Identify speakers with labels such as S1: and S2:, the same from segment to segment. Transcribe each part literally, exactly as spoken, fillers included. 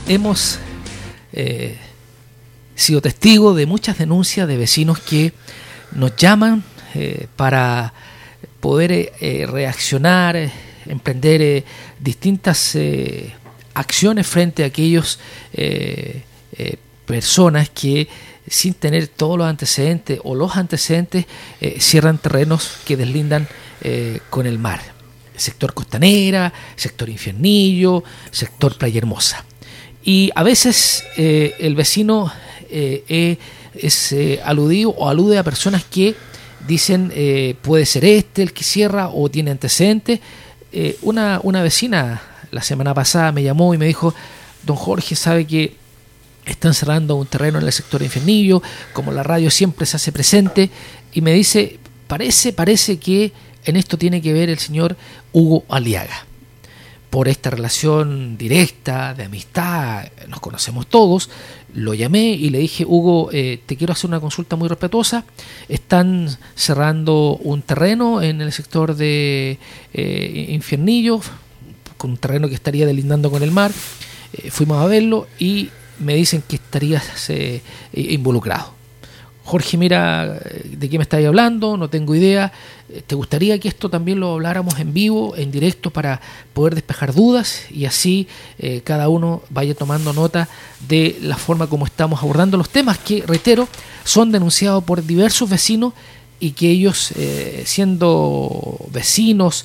S1: hemos eh, sido testigos de muchas denuncias de vecinos que nos llaman eh, para poder eh, reaccionar, eh, emprender eh, distintas eh, acciones frente a aquellos eh, eh, personas que, sin tener todos los antecedentes o los antecedentes, eh, cierran terrenos que deslindan eh, con el mar. Sector Costanera, sector Infiernillo, sector Playa Hermosa. Y a veces eh, el vecino eh, eh, es eh, aludido o alude a personas que dicen eh, puede ser este el que cierra o tiene antecedentes. Eh, una, una vecina la semana pasada me llamó y me dijo: don Jorge, sabe que están cerrando un terreno en el sector Infiernillo, como la radio siempre se hace presente, y me dice, parece, parece que en esto tiene que ver el señor Hugo Aliaga. Por esta relación directa, de amistad, nos conocemos todos, lo llamé y le dije: Hugo, eh, te quiero hacer una consulta muy respetuosa. Están cerrando un terreno en el sector de eh, Infiernillo, con un terreno que estaría delindando con el mar. Eh, fuimos a verlo y me dicen que estarías eh, involucrado. Jorge, mira, ¿de qué me estáis hablando? No tengo idea. ¿Te gustaría que esto también lo habláramos en vivo, en directo, para poder despejar dudas y así eh, cada uno vaya tomando nota de la forma como estamos abordando los temas que, reitero, son denunciados por diversos vecinos y que ellos, eh, siendo vecinos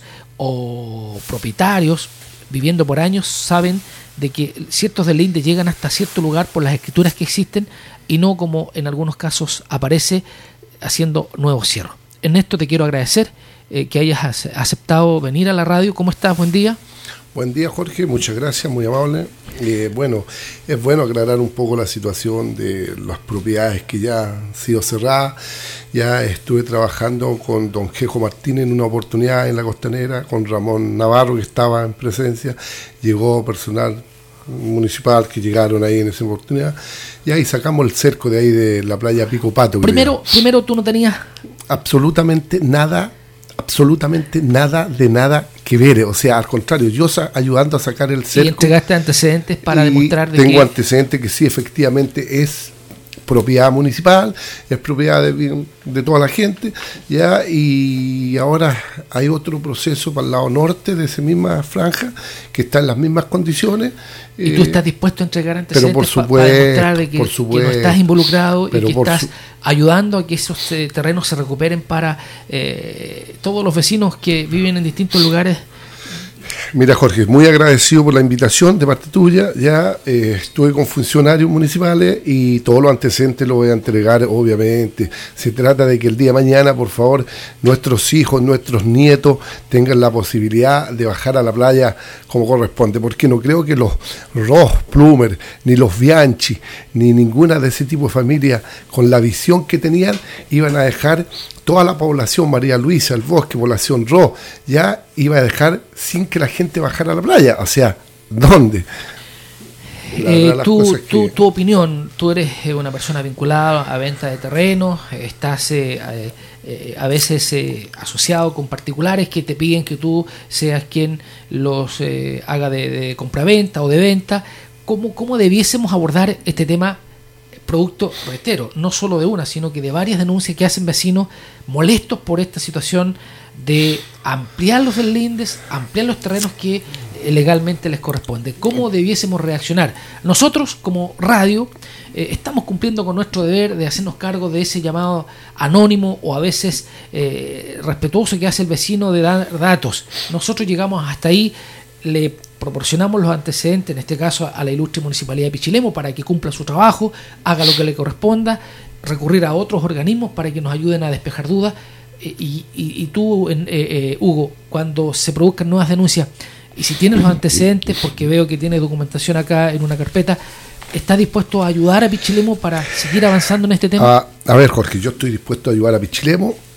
S1: o propietarios, viviendo por años, saben de que ciertos delindes llegan hasta cierto lugar por las escrituras que existen y no como en algunos casos aparece haciendo nuevos cierros. Ernesto, te quiero agradecer eh, que hayas aceptado venir a la radio. ¿Cómo estás? Buen día.
S2: Buen día, Jorge, muchas gracias, muy amable. Eh, bueno, es bueno aclarar un poco la situación de las propiedades que ya han sido cerradas. Ya estuve trabajando con don Jejo Martínez en una oportunidad en la Costanera, con Ramón Navarro, que estaba en presencia. Llegó personal municipal que llegaron ahí en esa oportunidad, y ahí sacamos el cerco de ahí de la playa Pico Pato.
S1: Primero, primero tú no tenías
S2: absolutamente nada, absolutamente nada de nada que ver, o sea, al contrario, yo sa- ayudando a sacar el cerco.
S1: Y entregaste antecedentes para demostrar de
S2: tengo
S1: que...
S2: antecedentes que sí, efectivamente es propiedad municipal, es propiedad de, de toda la gente, ya, y ahora hay otro proceso para el lado norte de esa misma franja que está en las mismas condiciones.
S1: ¿Y
S2: eh,
S1: tú estás dispuesto a entregar antecedentes
S2: por supuesto,
S1: para demostrar de que,
S2: por supuesto,
S1: que no estás involucrado y que estás
S2: su-
S1: ayudando a que esos eh, terrenos se recuperen para eh, todos los vecinos que viven en distintos lugares?
S2: Mira, Jorge, muy agradecido por la invitación de parte tuya. Ya eh, estuve con funcionarios municipales y todos los antecedentes los voy a entregar, obviamente. Se trata de que el día de mañana, por favor, nuestros hijos, nuestros nietos tengan la posibilidad de bajar a la playa como corresponde, porque no creo que los Ross, Plumer, ni los Bianchi, ni ninguna de ese tipo de familias, con la visión que tenían, iban a dejar toda la población, María Luisa, el Bosque, población Ro, ya iba a dejar sin que la gente bajara a la playa. O sea, ¿dónde?
S1: Eh, tu, tu, que... tu opinión, tú eres una persona vinculada a venta de terrenos, estás eh, eh, a veces eh, asociado con particulares que te piden que tú seas quien los eh, haga de, de compraventa o de venta. ¿Cómo, cómo debiésemos abordar este tema? Producto, reitero, no solo de una, sino que de varias denuncias que hacen vecinos molestos por esta situación de ampliar los deslindes, ampliar los terrenos que legalmente les corresponde. ¿Cómo debiésemos reaccionar? Nosotros, como radio, eh, estamos cumpliendo con nuestro deber de hacernos cargo de ese llamado anónimo o a veces eh, respetuoso que hace el vecino de dar datos. Nosotros llegamos hasta ahí, le proporcionamos los antecedentes, en este caso a la ilustre Municipalidad de Pichilemu, para que cumpla su trabajo, haga lo que le corresponda, recurrir a otros organismos para que nos ayuden a despejar dudas. Y, y, y tú, eh, eh, Hugo, cuando se produzcan nuevas denuncias, y si tienes los antecedentes, porque veo que tienes documentación acá en una carpeta, ¿estás dispuesto a ayudar a Pichilemu para seguir avanzando en este tema?
S2: A, a ver, Jorge, yo estoy dispuesto a ayudar a Pichilemu.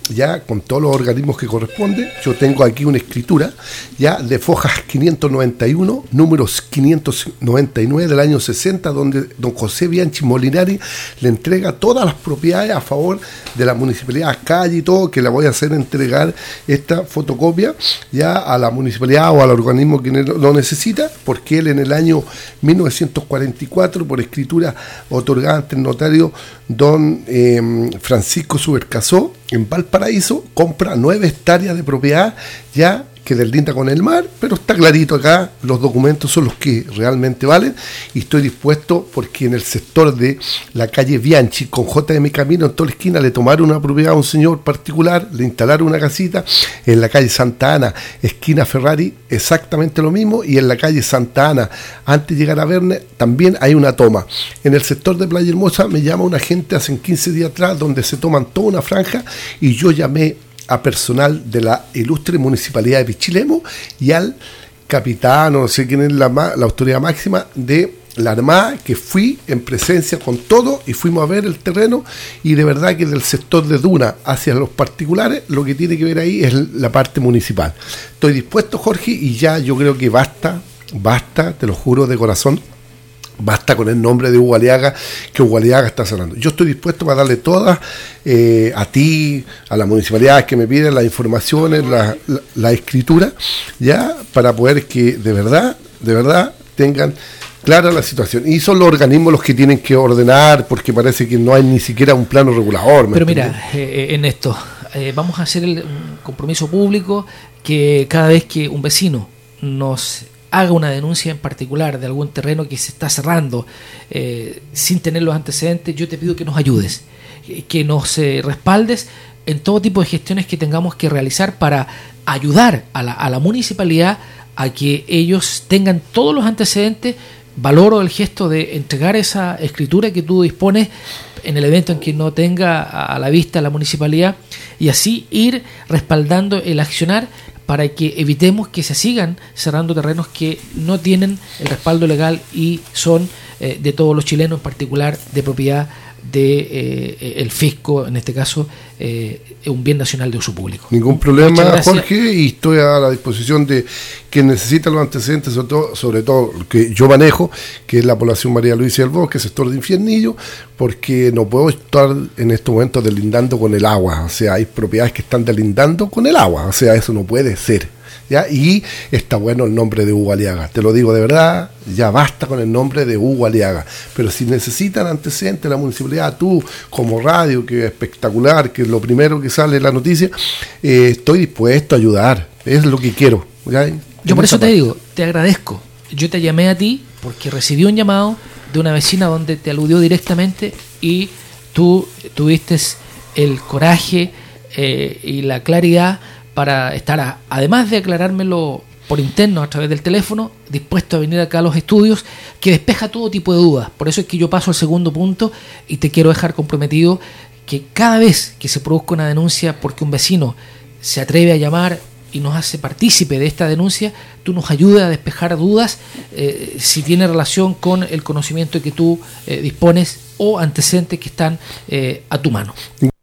S2: ya con todos los organismos que corresponden. Yo tengo aquí una escritura ya de Fojas quinientos noventa y uno, números quinientos noventa y nueve del año sesenta, donde don José Bianchi Molinari le entrega todas las propiedades a favor de la municipalidad, calle y todo, que la voy a hacer entregar esta fotocopia ya a la municipalidad o al organismo que lo necesita, porque él en el año mil novecientos cuarenta y cuatro, por escritura otorgada ante el notario don eh, Francisco Subercasó, en Valparaíso, compra nueve hectáreas de propiedad ya que deslinda con el mar, pero está clarito acá, los documentos son los que realmente valen, y estoy dispuesto, porque en el sector de la calle Bianchi, con J M Camino, en toda la esquina, le tomaron una propiedad a un señor particular, le instalaron una casita, en la calle Santa Ana, esquina Ferrari, exactamente lo mismo, y en la calle Santa Ana, antes de llegar a Verne, también hay una toma. En el sector de Playa Hermosa me llama una gente hace quince días atrás, donde se toman toda una franja, y yo llamé a personal de la ilustre municipalidad de Pichilemu y al capitán, o no sé quién es la, la autoridad máxima de la Armada, que fui en presencia con todo y fuimos a ver el terreno, y de verdad que del sector de Duna hacia los particulares, lo que tiene que ver ahí es la parte municipal. Estoy dispuesto, Jorge, y ya yo creo que basta, basta, te lo juro de corazón, basta con el nombre de Hugo Aliaga, que Hugo Aliaga está cerrando. Yo estoy dispuesto para darle todas, eh, a ti, a las municipalidades que me piden las informaciones, la, la, la escritura, ya, para poder que de verdad, de verdad, tengan clara la situación. Y son los organismos los que tienen que ordenar, porque parece que no hay ni siquiera un plano regulador.
S1: Pero mira, eh, en esto, eh, vamos a hacer el un compromiso público que cada vez que un vecino nos haga una denuncia en particular de algún terreno que se está cerrando eh, sin tener los antecedentes, yo te pido que nos ayudes, que nos eh, respaldes en todo tipo de gestiones que tengamos que realizar para ayudar a la, a la municipalidad a que ellos tengan todos los antecedentes. Valoro el gesto de entregar esa escritura que tú dispones en el evento en que no tenga a la vista la municipalidad, y así ir respaldando el accionar para que evitemos que se sigan cerrando terrenos que no tienen el respaldo legal y son eh, de todos los chilenos, en particular de propiedad de eh, el fisco, en este caso eh, un bien nacional de uso público.
S2: Ningún problema, Jorge, y estoy a la disposición de quien necesita los antecedentes, sobre todo, sobre todo que yo manejo, que es la población María Luisa del Bosque, sector de Infiernillo, porque no puedo estar en estos momentos delindando con el agua. O sea, hay propiedades que están delindando con el agua, o sea, eso no puede ser, ¿ya? Y está bueno el nombre de Hugo Aliaga, te lo digo de verdad, ya basta con el nombre de Hugo Aliaga. Pero si necesitan antecedentes la municipalidad, tú como radio, que es espectacular, que es lo primero que sale en la noticia, eh, estoy dispuesto a ayudar, es lo que quiero, ¿ya?
S1: Yo por eso te digo, te agradezco, yo te llamé a ti porque recibí un llamado de una vecina donde te aludió directamente y tú tuviste el coraje eh, y la claridad para estar, a, además de aclarármelo por interno a través del teléfono, dispuesto a venir acá a los estudios, que despeja todo tipo de dudas. Por eso es que yo paso al segundo punto y te quiero dejar comprometido que cada vez que se produzca una denuncia porque un vecino se atreve a llamar y nos hace partícipe de esta denuncia, tú nos ayudes a despejar dudas eh, si tiene relación con el conocimiento que tú eh, dispones o antecedentes que están eh, a tu mano.